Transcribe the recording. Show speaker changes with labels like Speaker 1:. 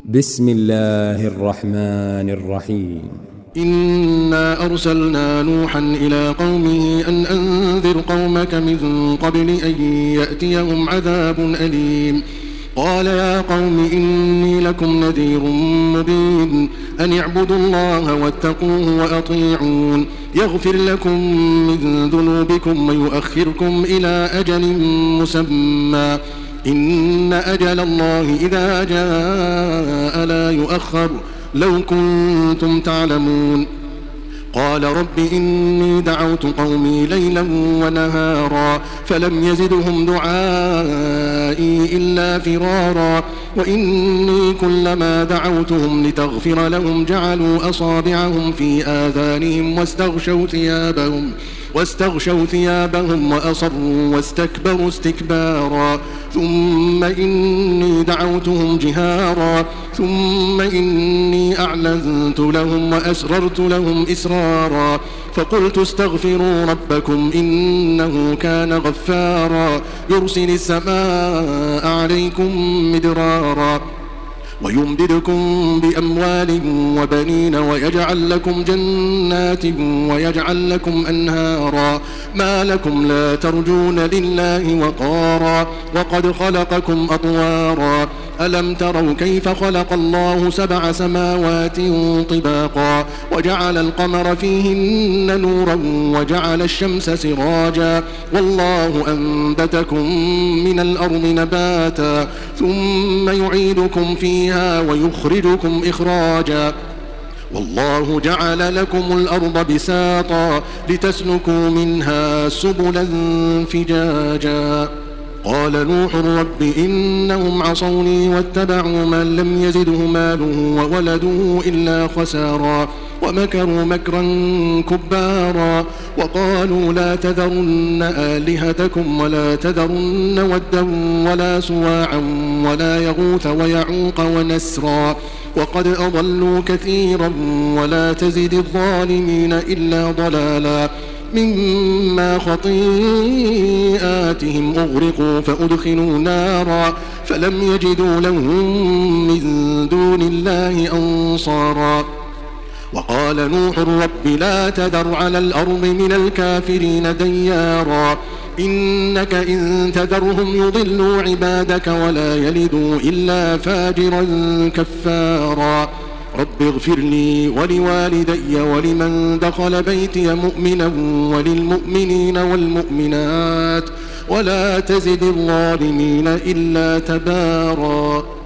Speaker 1: بسم الله الرحمن الرحيم.
Speaker 2: إنا أرسلنا نوحا إلى قومه أن أنذر قومك من قبل أن يأتيهم عذاب أليم. قال يا قوم إني لكم نذير مبين أن اعبدوا الله واتقوه وأطيعون يغفر لكم من ذنوبكم ويؤخركم إلى أجل مسمى إن أجل الله إذا جاء لا يؤخر لو كنتم تعلمون. قال رب إني دعوت قومي ليلا ونهارا فلم يزدهم دعائي إلا فرارا وإني كلما دعوتهم لتغفر لهم جعلوا أصابعهم في آذانهم واستغشوا ثيابهم وأصروا واستكبروا استكبارا ثم إني دعوتهم جهارا ثم إني أعلنت لهم وأسررت لهم إسرارا فقلت استغفروا ربكم إنه كان غفارا يرسل السماء عليكم مدرارا ويمددكم بأموال وبنين ويجعل لكم جنات ويجعل لكم أنهارا ما لكم لا ترجون لله وقارا وقد خلقكم أطوارا ألم تروا كيف خلق الله 7 سماوات طباقا وجعل القمر فيهن نورا وجعل الشمس سراجا والله أنبتكم من الأرض نباتا ثم يعيدكم فيها ويخرجكم إخراجا والله جعل لكم الأرض بساطا لتسلكوا منها سبلا فجاجا. قال نوح رب إنهم عصوني واتبعوا من لم يزده ماله وولده إلا خسارا ومكروا مكرا كبارا وقالوا لا تذرن آلهتكم ولا تذرن ودا ولا سواعا ولا يغوث ويعوق ونسرا وقد أضلوا كثيرا ولا تزد الظالمين إلا ضلالا مما خطيئاتهم أغرقوا فأدخلوا نارا فلم يجدوا لهم من دون الله أنصارا. وقال نوح رب لا تذر على الأرض من الكافرين ديارا إنك إن تذرهم يضلوا عبادك ولا يلدوا إلا فاجرا كفارا. رب اغفر لي ولوالدي ولمن دخل بيتي مؤمنا وللمؤمنين والمؤمنات ولا تزد الظالمين إلا تبارا.